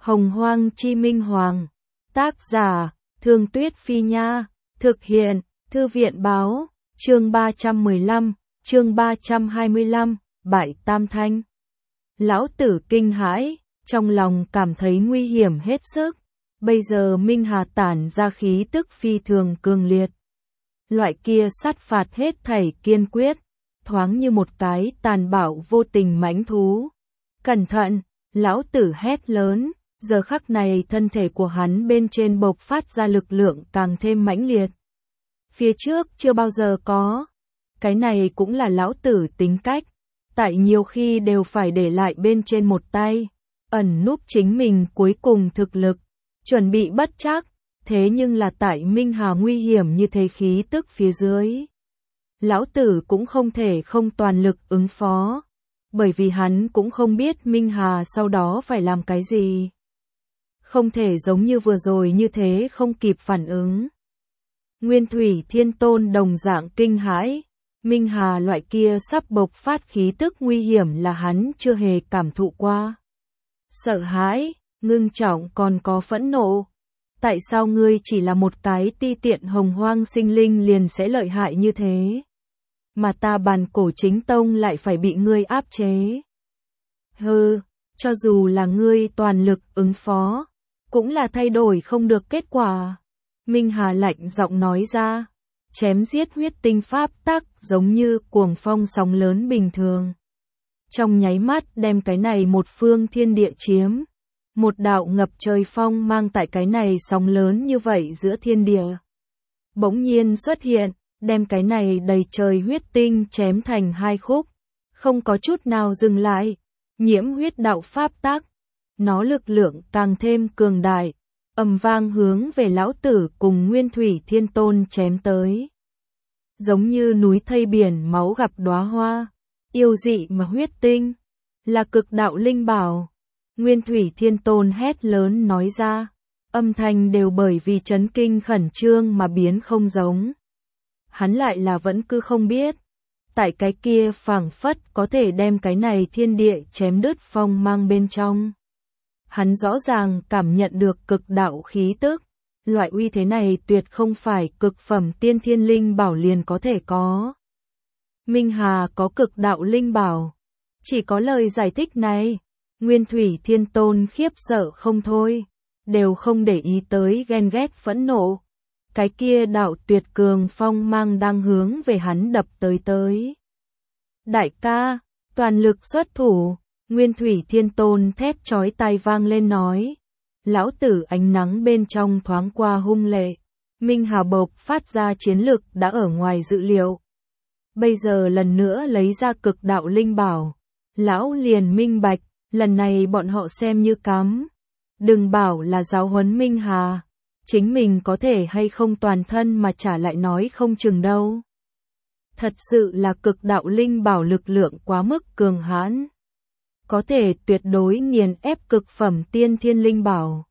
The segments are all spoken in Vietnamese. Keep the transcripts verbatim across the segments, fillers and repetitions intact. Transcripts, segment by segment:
Hồng Hoang Chi Minh Hoàng. Tác giả, Thương Tuyết Phi Nha. Thực hiện, Thư viện Báo. Chương ba trăm mười lăm, chương ba trăm hai mươi lăm, Bại Tam Thanh. Lão tử kinh hãi, trong lòng cảm thấy nguy hiểm hết sức. Bây giờ Minh Hà tản ra khí tức phi thường cường liệt. Loại kia sát phạt hết thảy kiên quyết, thoáng như một cái tàn bạo vô tình mãnh thú. Cẩn thận, lão tử hét lớn, giờ khắc này thân thể của hắn bên trên bộc phát ra lực lượng càng thêm mãnh liệt. Phía trước chưa bao giờ có. Cái này cũng là lão tử tính cách, tại nhiều khi đều phải để lại bên trên một tay, ẩn núp chính mình cuối cùng thực lực, chuẩn bị bất trắc, thế nhưng là tại Minh Hà nguy hiểm như thế khí tức phía dưới. Lão tử cũng không thể không toàn lực ứng phó, bởi vì hắn cũng không biết Minh Hà sau đó phải làm cái gì. Không thể giống như vừa rồi như thế không kịp phản ứng. Nguyên Thủy Thiên Tôn đồng dạng kinh hãi, Minh Hà loại kia sắp bộc phát khí tức nguy hiểm là hắn chưa hề cảm thụ qua. Sợ hãi, ngưng trọng còn có phẫn nộ. Tại sao ngươi chỉ là một cái ti tiện hồng hoang sinh linh liền sẽ lợi hại như thế? Mà ta bàn cổ chính tông lại phải bị ngươi áp chế. Hừ, cho dù là ngươi toàn lực ứng phó, cũng là thay đổi không được kết quả. Minh Hà lạnh giọng nói ra, chém giết huyết tinh pháp tắc giống như cuồng phong sóng lớn bình thường. Trong nháy mắt đem cái này một phương thiên địa chiếm. Một đạo ngập trời phong mang tại cái này sóng lớn như vậy giữa thiên địa. Bỗng nhiên xuất hiện, đem cái này đầy trời huyết tinh chém thành hai khúc. Không có chút nào dừng lại, nhiễm huyết đạo pháp tắc. Nó lực lượng càng thêm cường đại, ầm vang hướng về lão tử cùng Nguyên Thủy Thiên Tôn chém tới. Giống như núi thây biển máu gặp đóa hoa, yêu dị mà huyết tinh, là cực đạo linh bảo. Nguyên Thủy Thiên Tôn hét lớn nói ra, âm thanh đều bởi vì chấn kinh khẩn trương mà biến không giống. Hắn lại là vẫn cứ không biết, tại cái kia phảng phất có thể đem cái này thiên địa chém đứt phong mang bên trong. Hắn rõ ràng cảm nhận được cực đạo khí tức, loại uy thế này tuyệt không phải cực phẩm tiên thiên linh bảo liền có thể có. Minh Hà có cực đạo linh bảo, chỉ có lời giải thích này, Nguyên Thủy Thiên Tôn khiếp sợ không thôi, đều không để ý tới ghen ghét phẫn nộ. Cái kia đạo tuyệt cường phong mang đang hướng về hắn đập tới tới. Đại ca, toàn lực xuất thủ. Nguyên Thủy Thiên Tôn thét chói tai vang lên nói. Lão tử ánh nắng bên trong thoáng qua hung lệ. Minh Hà bộc phát ra chiến lực đã ở ngoài dự liệu. Bây giờ lần nữa lấy ra cực đạo linh bảo. Lão liền minh bạch, lần này bọn họ xem như cắm. Đừng bảo là giáo huấn Minh Hà. Chính mình có thể hay không toàn thân mà trả lại nói không chừng đâu. Thật sự là cực đạo linh bảo lực lượng quá mức cường hãn. Có thể tuyệt đối nghiền ép cực phẩm tiên thiên linh bảo.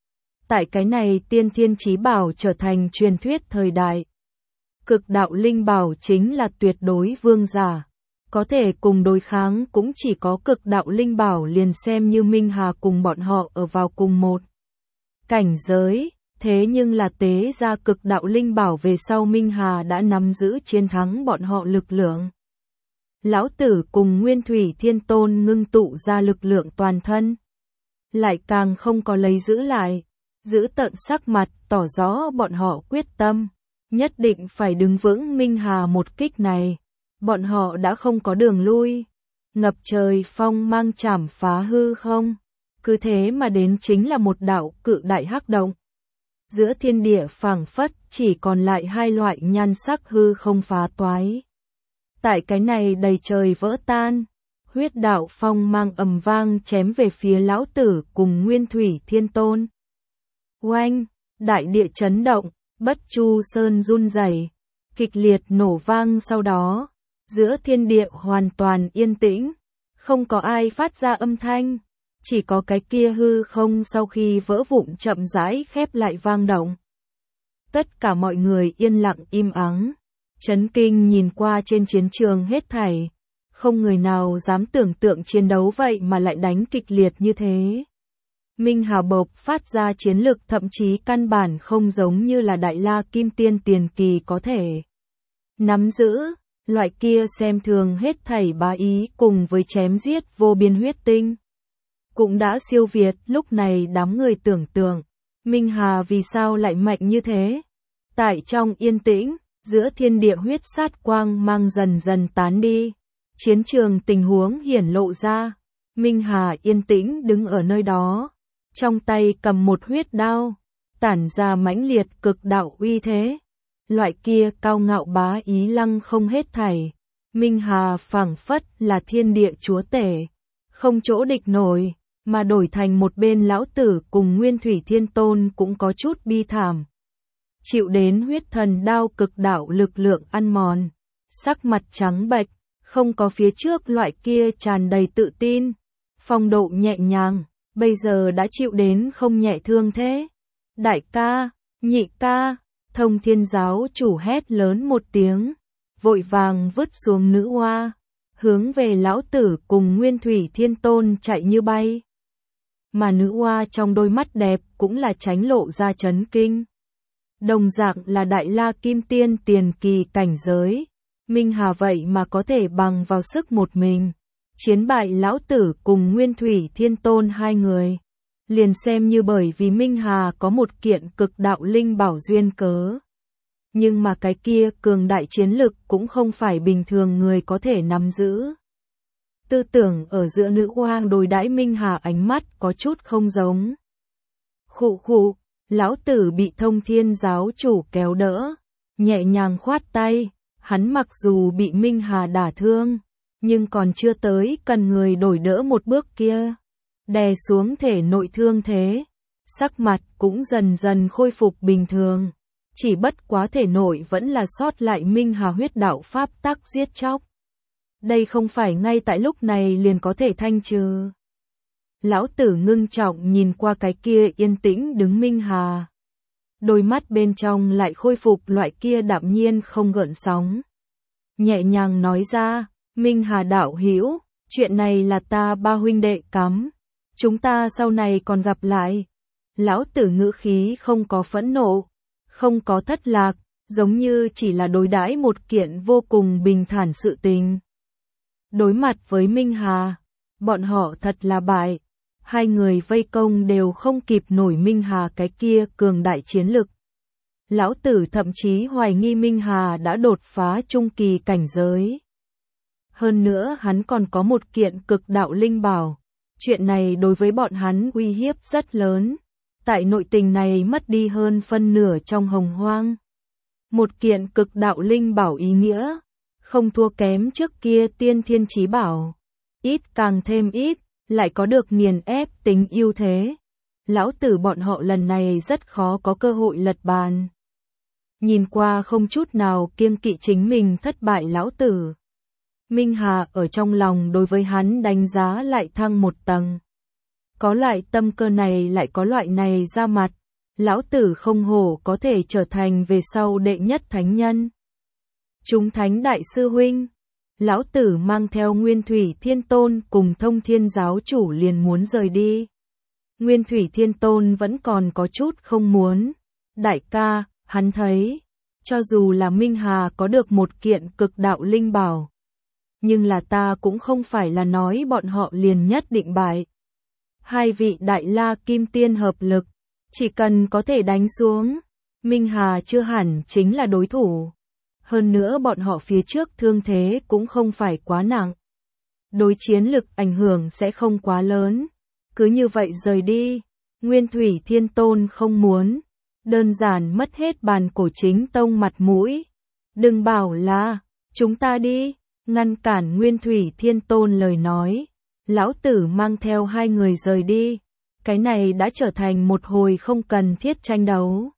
Tại cái này tiên thiên chí bảo trở thành truyền thuyết thời đại. Cực đạo linh bảo chính là tuyệt đối vương giả. Có thể cùng đối kháng cũng chỉ có cực đạo linh bảo liền xem như Minh Hà cùng bọn họ ở vào cùng một cảnh giới. Thế nhưng là tế ra cực đạo linh bảo về sau Minh Hà đã nắm giữ chiến thắng bọn họ lực lượng. Lão tử cùng Nguyên Thủy Thiên Tôn ngưng tụ ra lực lượng toàn thân. Lại càng không có lấy giữ lại, giữ tận sắc mặt tỏ rõ bọn họ quyết tâm. Nhất định phải đứng vững Minh Hà một kích này. Bọn họ đã không có đường lui. Ngập trời phong mang chảm phá hư không. Cứ thế mà đến chính là một đạo cự đại hắc động. Giữa thiên địa phảng phất chỉ còn lại hai loại nhan sắc hư không phá toái. Tại cái này đầy trời vỡ tan, huyết đạo phong mang ầm vang chém về phía lão tử cùng Nguyên Thủy Thiên Tôn. Oanh, đại địa chấn động, Bất Chu Sơn run rẩy, kịch liệt nổ vang sau đó, giữa thiên địa hoàn toàn yên tĩnh, không có ai phát ra âm thanh. Chỉ có cái kia hư không sau khi vỡ vụn chậm rãi khép lại vang động. Tất cả mọi người yên lặng im ắng, chấn kinh nhìn qua trên chiến trường hết thảy. Không người nào dám tưởng tượng chiến đấu vậy mà lại đánh kịch liệt như thế. Minh Hà bộc phát ra chiến lực thậm chí căn bản không giống như là Đại La Kim Tiên tiền kỳ có thể nắm giữ, loại kia xem thường hết thảy bá ý cùng với chém giết vô biên huyết tinh. Cũng đã siêu việt lúc này đám người tưởng tượng, Minh Hà vì sao lại mạnh như thế? Tại trong yên tĩnh, giữa thiên địa huyết sát quang mang dần dần tán đi, chiến trường tình huống hiển lộ ra, Minh Hà yên tĩnh đứng ở nơi đó, trong tay cầm một huyết đao, tản ra mãnh liệt cực đạo uy thế. Loại kia cao ngạo bá ý lăng không hết thảy, Minh Hà phảng phất là thiên địa chúa tể, không chỗ địch nổi, mà đổi thành một bên lão tử cùng Nguyên Thủy Thiên Tôn cũng có chút bi thảm. Chịu đến huyết thần đao cực đạo lực lượng ăn mòn, sắc mặt trắng bệch, không có phía trước loại kia tràn đầy tự tin, phong độ nhẹ nhàng, bây giờ đã chịu đến không nhẹ thương thế. Đại ca, nhị ca, Thông Thiên giáo chủ hét lớn một tiếng, vội vàng vứt xuống nữ oa, hướng về lão tử cùng Nguyên Thủy Thiên Tôn chạy như bay. Mà nữ oa trong đôi mắt đẹp cũng là tránh lộ ra chấn kinh. Đồng dạng là Đại La Kim Tiên tiền kỳ cảnh giới, Minh Hà vậy mà có thể bằng vào sức một mình, chiến bại lão tử cùng Nguyên Thủy Thiên Tôn hai người. Liền xem như bởi vì Minh Hà có một kiện cực đạo linh bảo duyên cớ. Nhưng mà cái kia cường đại chiến lực cũng không phải bình thường người có thể nắm giữ. Tư tưởng ở giữa nữ oang đối đãi Minh Hà ánh mắt có chút không giống. Khụ khụ, lão tử bị Thông Thiên giáo chủ kéo đỡ, nhẹ nhàng khoát tay, hắn mặc dù bị Minh Hà đả thương, nhưng còn chưa tới cần người đổi đỡ một bước kia. Đè xuống thể nội thương thế, sắc mặt cũng dần dần khôi phục bình thường, chỉ bất quá thể nội vẫn là sót lại Minh Hà huyết đạo pháp tắc giết chóc. Đây không phải ngay tại lúc này liền có thể thanh trừ. Lão tử ngưng trọng nhìn qua cái kia yên tĩnh đứng Minh Hà. Đôi mắt bên trong lại khôi phục loại kia đạm nhiên không gợn sóng. Nhẹ nhàng nói ra, Minh Hà đạo hữu, chuyện này là ta ba huynh đệ cắm. Chúng ta sau này còn gặp lại. Lão tử ngữ khí không có phẫn nộ, không có thất lạc, giống như chỉ là đối đãi một kiện vô cùng bình thản sự tình. Đối mặt với Minh Hà, bọn họ thật là bại. Hai người vây công đều không kịp nổi Minh Hà cái kia cường đại chiến lực. Lão tử thậm chí hoài nghi Minh Hà đã đột phá trung kỳ cảnh giới. Hơn nữa hắn còn có một kiện cực đạo linh bảo. Chuyện này đối với bọn hắn uy hiếp rất lớn. Tại nội tình này mất đi hơn phân nửa trong hồng hoang. Một kiện cực đạo linh bảo ý nghĩa, không thua kém trước kia tiên thiên chí bảo. Ít càng thêm ít, lại có được nghiền ép tính ưu thế. Lão tử bọn họ lần này rất khó có cơ hội lật bàn. Nhìn qua không chút nào kiêng kỵ chính mình thất bại lão tử. Minh Hà ở trong lòng đối với hắn đánh giá lại thăng một tầng. Có loại tâm cơ này lại có loại này ra mặt. Lão tử không hổ có thể trở thành về sau đệ nhất thánh nhân. Chúng thánh đại sư huynh. Lão tử mang theo Nguyên Thủy Thiên Tôn cùng Thông Thiên giáo chủ liền muốn rời đi. Nguyên Thủy Thiên Tôn vẫn còn có chút không muốn. Đại ca, hắn thấy, cho dù là Minh Hà có được một kiện cực đạo linh bảo, nhưng là ta cũng không phải là nói bọn họ liền nhất định bại. Hai vị Đại La Kim Tiên hợp lực, chỉ cần có thể đánh xuống, Minh Hà chưa hẳn chính là đối thủ. Hơn nữa bọn họ phía trước thương thế cũng không phải quá nặng. Đối chiến lực ảnh hưởng sẽ không quá lớn. Cứ như vậy rời đi, Nguyên Thủy Thiên Tôn không muốn. Đơn giản mất hết bàn cổ chính tông mặt mũi. Đừng bảo là, chúng ta đi, ngăn cản Nguyên Thủy Thiên Tôn lời nói. Lão tử mang theo hai người rời đi. Cái này đã trở thành một hồi không cần thiết tranh đấu.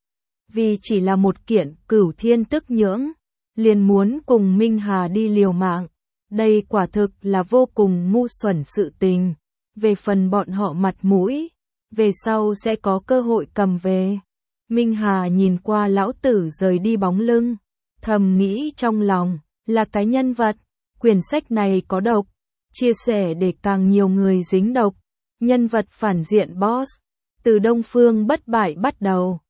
Vì chỉ là một kiện cửu thiên tức nhưỡng, liền muốn cùng Minh Hà đi liều mạng. Đây quả thực là vô cùng ngu xuẩn sự tình. Về phần bọn họ mặt mũi, về sau sẽ có cơ hội cầm về. Minh Hà nhìn qua lão tử rời đi bóng lưng, thầm nghĩ trong lòng, là cái nhân vật, quyển sách này có độc, chia sẻ để càng nhiều người dính độc. Nhân vật phản diện boss. Từ Đông Phương bất bại bắt đầu.